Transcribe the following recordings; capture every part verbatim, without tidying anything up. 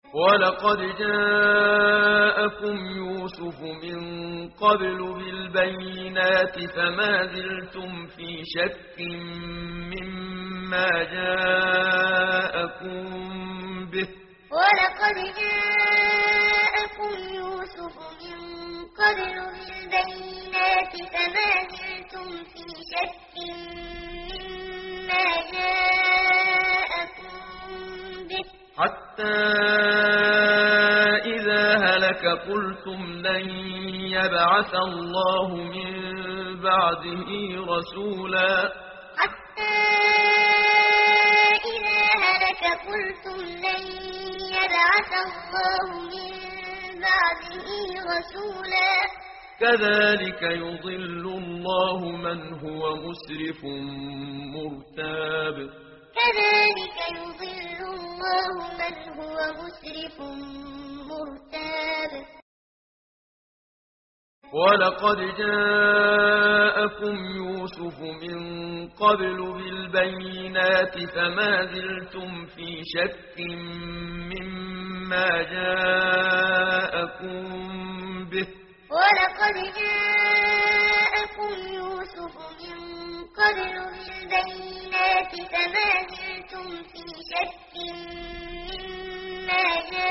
ولقد جاءكم يوسف من قبل بالبينات فما زلتم في شك مما جاءكم به ولقد جاءكم يوسف من قبل بالبينات فما زلتم في شك مما جاءكم به حتى إذا هلك قلتم لن يبعث الله من بعده رسولا حتى إذا هلك قلتم لن يبعث الله من بعده رسولا كذلك يضل الله من هو مسرف مرتاب كذلك يضل الله من هو مسرف مرتاب ولقد جاءكم يوسف من قبل بالبينات فما زلتم في شك مما جاءكم به ولقد جاءكم يوسف من قبل بالبينات فما زلتم في شك مما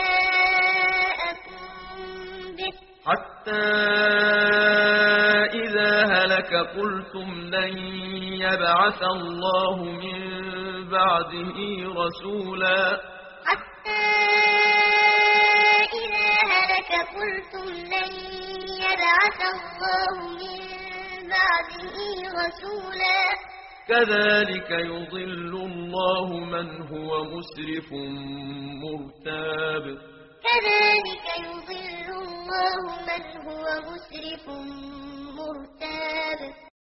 جاءكم به حتى إذا هلك قلتم لن يبعث الله من بعده رسولا حتى إذا هلك قلتم لن يبعث الله من بعده رسولا كذلك يضل الله من هو مسرف مرتاب كذلك يضل الله من هو مسرف مرتاب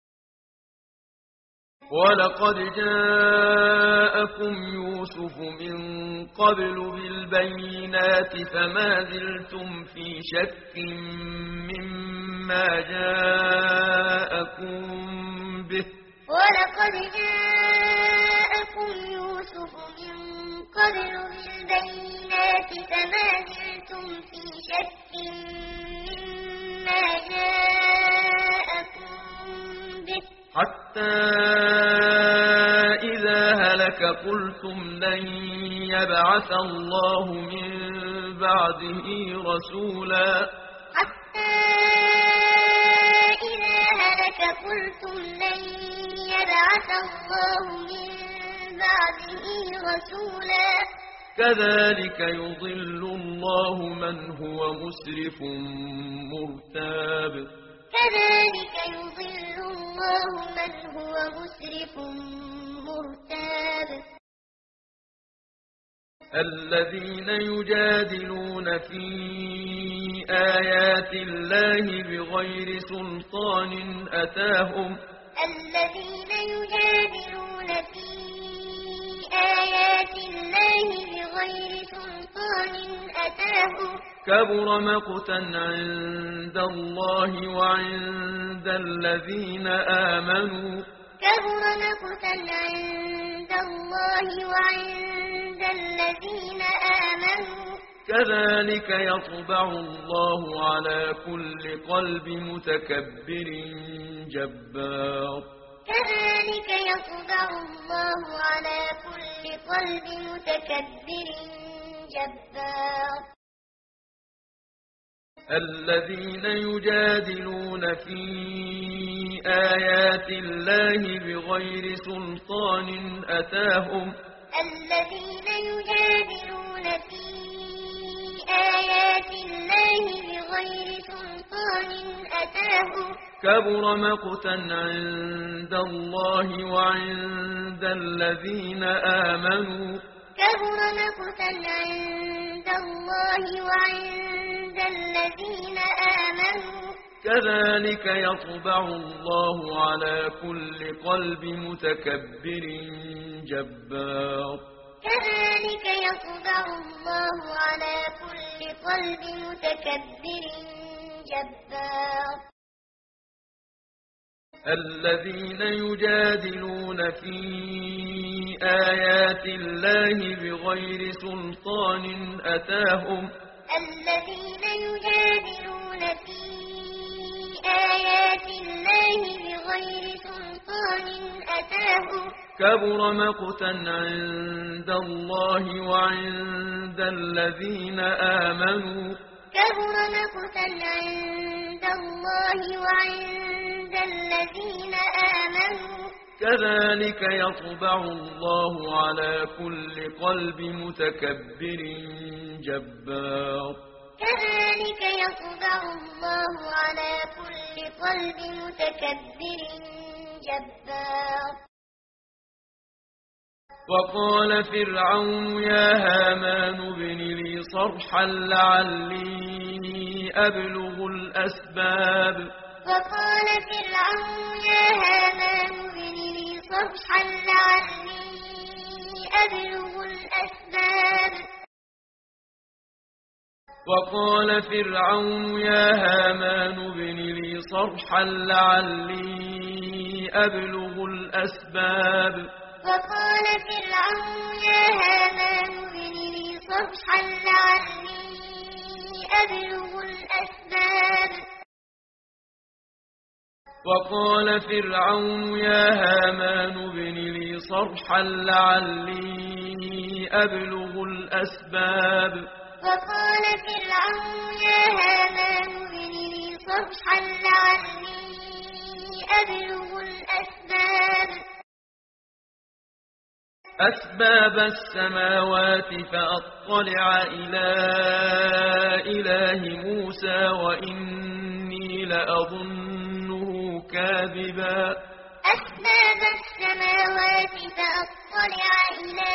ولقد جاءكم يوسف من قبل بالبينات فما زلتم في شك مما جاءكم به ولقد جاءكم يوسف من قبل بالبينات فما زلتم في شك مما جاءكم به حتى إذا هلك قلتم لن يبعث الله من بعده رسولا حتى إذا هلك قلتم لن يبعث الله من بعده رسولا كذلك يضل الله من هو مسرف مرتاب كذلك يضل الله من هو مسرف مرتاب الذين يجادلون في آيات الله بغير سلطان أتاهم الذين يجادلون في آيات الله بغير سلطان أتاهم كبر مقتا عند الله وعند الذين آمنوا كبر مقتا عند الله وعند الذين آمنوا كذلك يطبع الله على كل قلب متكبر جبار كذلك يطبع الله على كل قلب متكبر جبار الذين يجادلون في آيات الله بغير سلطان أتاهم الذين يجادلون في آيات الله بغير سلطان أتاهم كبر مقتا عند الله وعند الذين آمنوا كبر مقتا عند الله وعند الذين آمنوا كذلك يطبع الله على كل قلب متكبر جبار كذلك يطبع الله على كل قلب متكبر جبار الذين يجادلون في آيات الله بغير سلطان أتاهم الذين يجادلون في آيات الله بغير سلطان أتاهم كبر مقتا عند الله وعند الذين آمنوا كبر مقتا عند الله وعند الذين آمنوا كذلك يطبع الله على كل قلب متكبر جبار كذلك يطبع الله على كل قلب متكبر جبار وقال فرعون يا هامان ابن لي صرحا لعلي أبلغ الأسباب وقال فرعون يا هامان ابن لي صرحا لعلي أبلغ الأسباب وقال فرعون يا هامان ابن لي صرحا لعلي أبلغ الأسباب وقال فرعون يا هامان ابن لي صرحا لعلي أبلغ الأسباب وقال فرعون يا هامان ابن لي صرحا لعلي أبلغ الأسباب وقال فرعون يا هامان ابن لي صرحا لعلي أبلغ الأسباب أسباب السماوات فأطلع إلى إله موسى وإني لأظنه كاذبا أسباب السماوات فأطلع إلى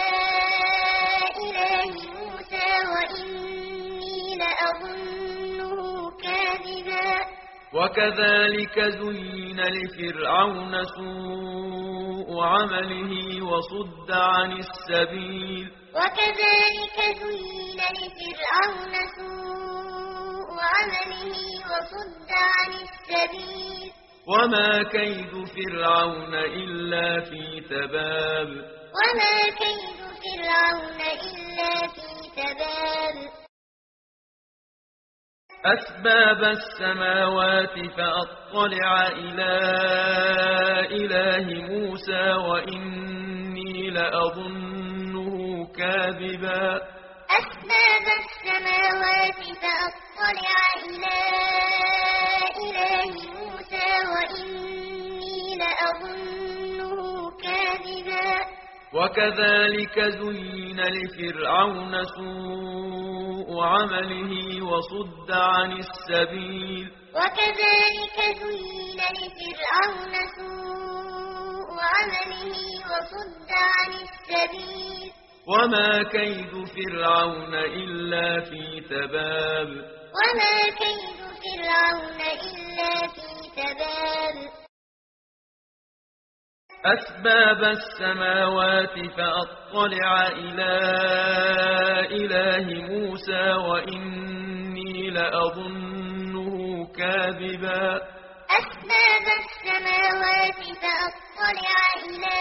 إله موسى وإني لأظنه كاذبا وكذلك زين لفرعون سوء عمله وصد عن السبيل وكذلك زين لفرعون سوء عمله وصد عن السبيل وما كيد فرعون إلا في تباب وما كيد فرعون إلا في تباب أسباب السماوات فأطلع إلى إله موسى وإني لأظنه كاذبا أسباب السماوات فأطلع إلى إله موسى وإني لأظنه كاذبا وكذلك زين لفرعون سوء عمله وصد عن السبيل وكذلك زين لفرعون سوء عمله وصد عن السبيل وما كيد فرعون إلا في تباب وما كيد فرعون إلا في تباب أسباب السماوات فأطلع إلى إله موسى وإني لأظنه كاذبا أسباب السماوات فأطلع إلى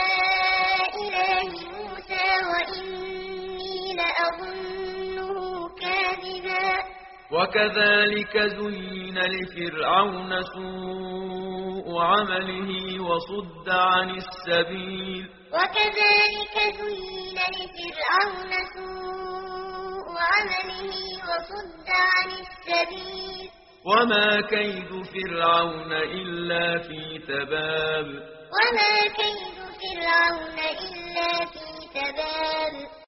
إله موسى وإني لأظنه كاذبا وكذلك زين لفرعون سوء عمله وصد عن السبيل وكذلك زين لفرعون سوء عمله وصد عن السبيل وما كيد فرعون إلا في تباب وما كيد فرعون إلا في تباب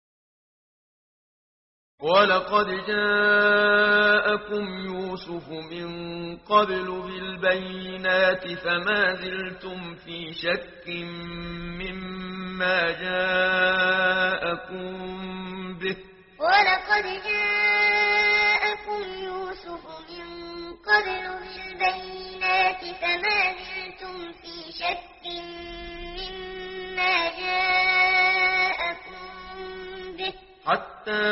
ولقد جاءكم يوسف من قبل بالبينات فما زلتم في شك مما جاءكم به ولقد جاءكم يوسف من قبل بالبينات فما زلتم في شك مما جاءكم به حتى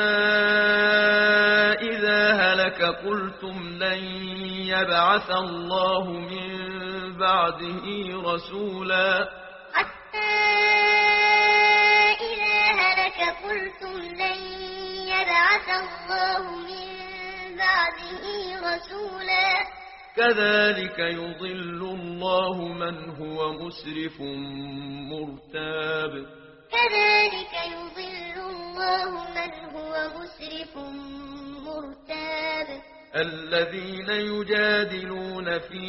إذا هلك قلتم لن يبعث الله من بعده رسولا حتى إذا هلك قلتم لن يبعث الله من بعده رسولا كذلك يضل الله من هو مسرف مرتاب كذلك يضل الله من هو مسرف مرتاب الذين يجادلون في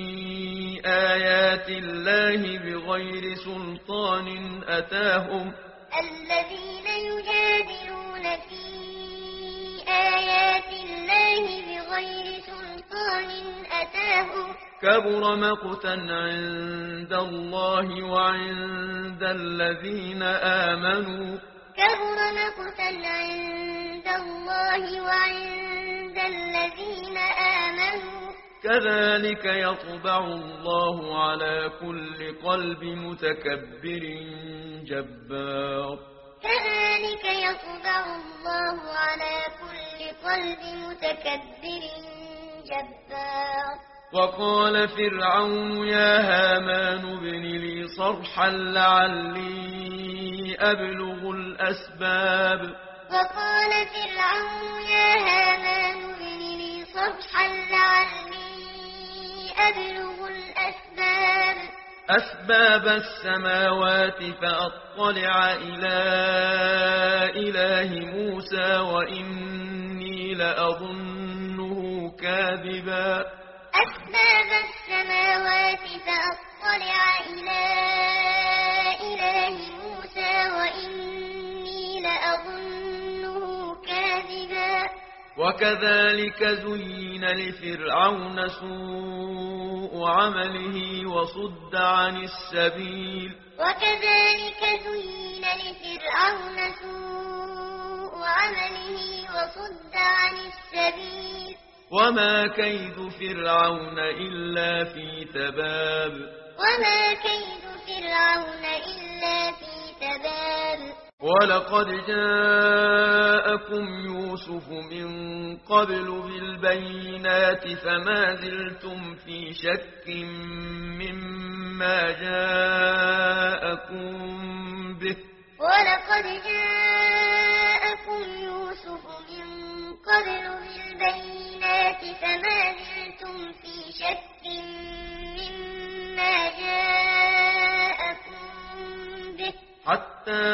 آيات الله بغير سلطان أتاهم الذين يجادلون في آيات الله بغير سلطان أتاهم كبر مقتا عند الله وعند الذين آمنوا كبر مقتا عند الله وعند الذين آمنوا كذلك يطبع الله على كل قلب متكبر جبار كذلك يطبع الله على كل قلب متكبر جبار وقال فرعون يا هامان ابن لي صرحا لعلي أبلغ الأسباب وقال فرعون يا هامان ابن لي صرحا لعلي أبلغ الأسباب أسباب السماوات فأطلع إلى إله موسى وإني لأظنه كاذبا أسباب السماوات فأطلع إلى إله موسى وإني لأظنه كاذبا وكذلك زين لفرعون سوء عمله وصد عن السبيل وكذلك زين لفرعون سوء عمله وصد عن السبيل وما كيد فرعون إلا في تباب وما كيد فرعون إلا في تباب ولقد جاءكم يوسف من قبل بالبينات فما زلتم في شك مما جاءكم به ولقد جاءكم يوسف من قبل بالبينات فما زلتم في شك مما جاءكم به حتى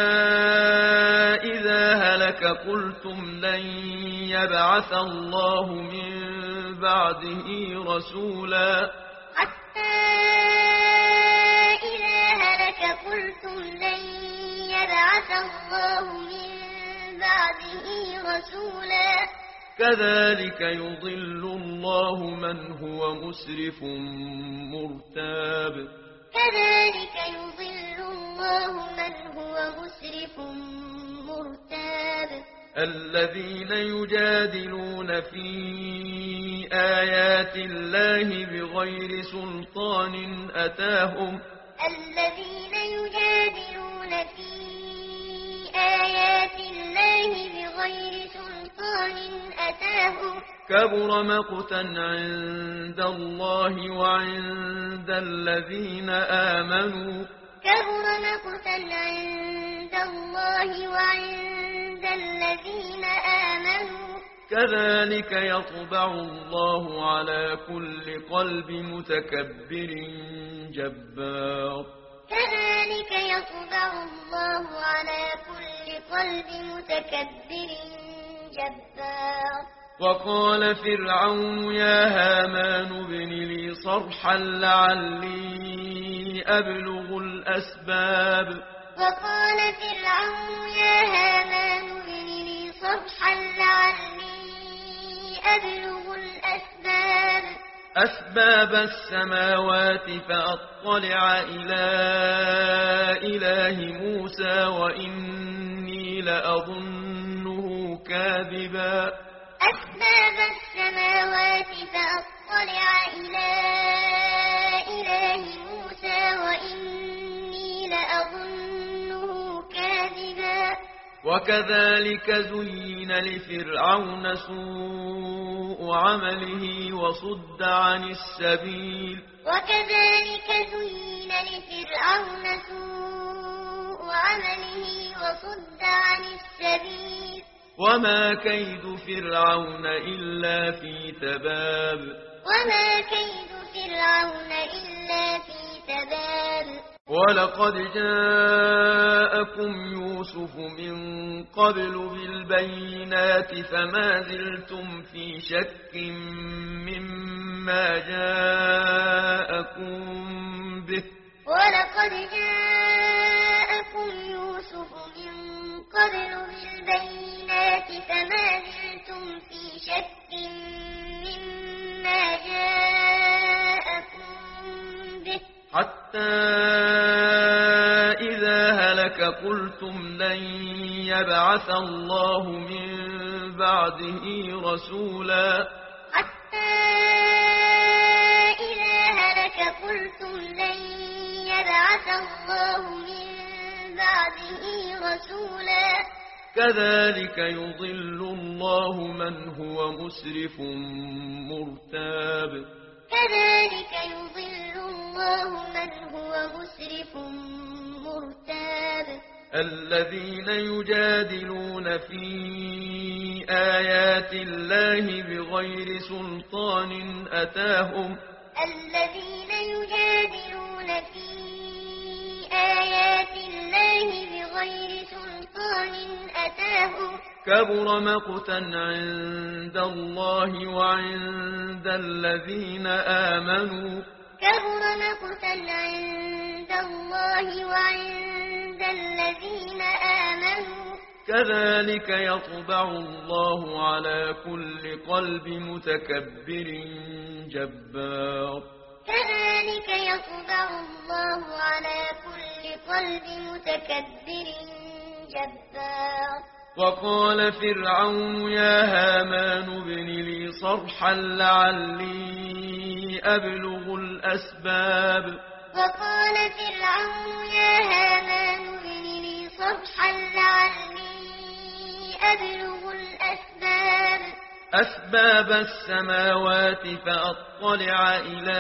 إذا هلك قلتم لن يبعث الله من بعده رسولا حتى إذا هلك قلتم لن يبعث الله من بعده رسولا كذلك يضل الله من هو مسرف مرتاب كذلك يضل الله من هو مسرف مرتاب الذين يجادلون في آيات الله بغير سلطان أتاهم الذين يجادلون في آيات الله بغير سلطان أتاهم كبر مقتا عند الله وعند الذين آمنوا كبر مقتا عند الله وعند الذين آمنوا كذلك يطبع الله على كل قلب متكبر جبار كذلك يطبع الله على كل قلب متكبر جبار وقال فرعون يا هامان ابن لي صرحا لعلي أبلغ الأسباب وقال فرعون يا هامان ابن لي صرحا لعلي أبلغ الأسباب أسباب السماوات فأطلع إلى إله موسى وإني لأظنه كاذبا أسباب السماوات فأطلع إلى إله موسى وإني لأظنه كاذبا وكذلك زين لفرعون سوء عمله وصد عن السبيل وكذلك زين لفرعون سوء عمله وصد عن السبيل وما كيد فرعون إلا في تباب وما كيد فرعون إلا في تباب ولقد جاءكم يوسف من قبل بالبينات فما زلتم في شك مما جاءكم به ولقد جاءكم يوسف من قبل بالبينات فما زلتم في شك مما جاءكم به حتى إذا هلك قلتم لن يبعث الله من بعده رسولا حتى إذا هلك قلتم لن يبعث الله من بعده رسولا كذلك يضل الله من هو مسرف مرتاب كذلك يضل الله من هو مسرف مرتاب الذين يجادلون في آيات الله بغير سلطان أتاهم الذين يجادلون في آيات الله بغير سلطان أتاهم كبر مقتا عند الله وعند الذين آمنوا كبر مقتا عند الله وعند الذين آمنوا كذلك يطبع الله على كل قلب متكبر جبار كذلك يطبع الله على كل قلب متكبر جبار وقال فرعون يا هامان ابن لي صرحا لعلي أبلغ الأسباب وقال فرعون يا هامان ابن لي صرحا لعلي أبلغ الأسباب أسباب السماوات فأطلع إلى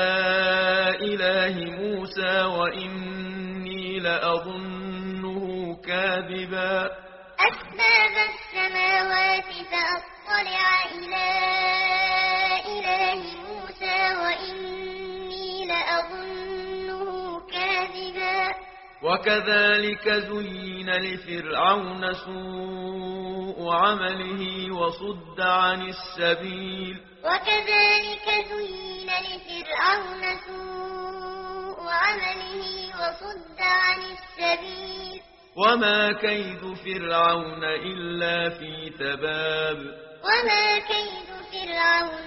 إله موسى وإني لأظنه كاذبا أسباب السماوات فأطلع إلى إله موسى وإني لأظنه كاذبا وكذلك زين لفرعون سوء عمله وصد عن السبيل وكذلك زين لفرعون سوء عمله وصد عن السبيل وما كيد فرعون إلا في تباب وما كيد فرعون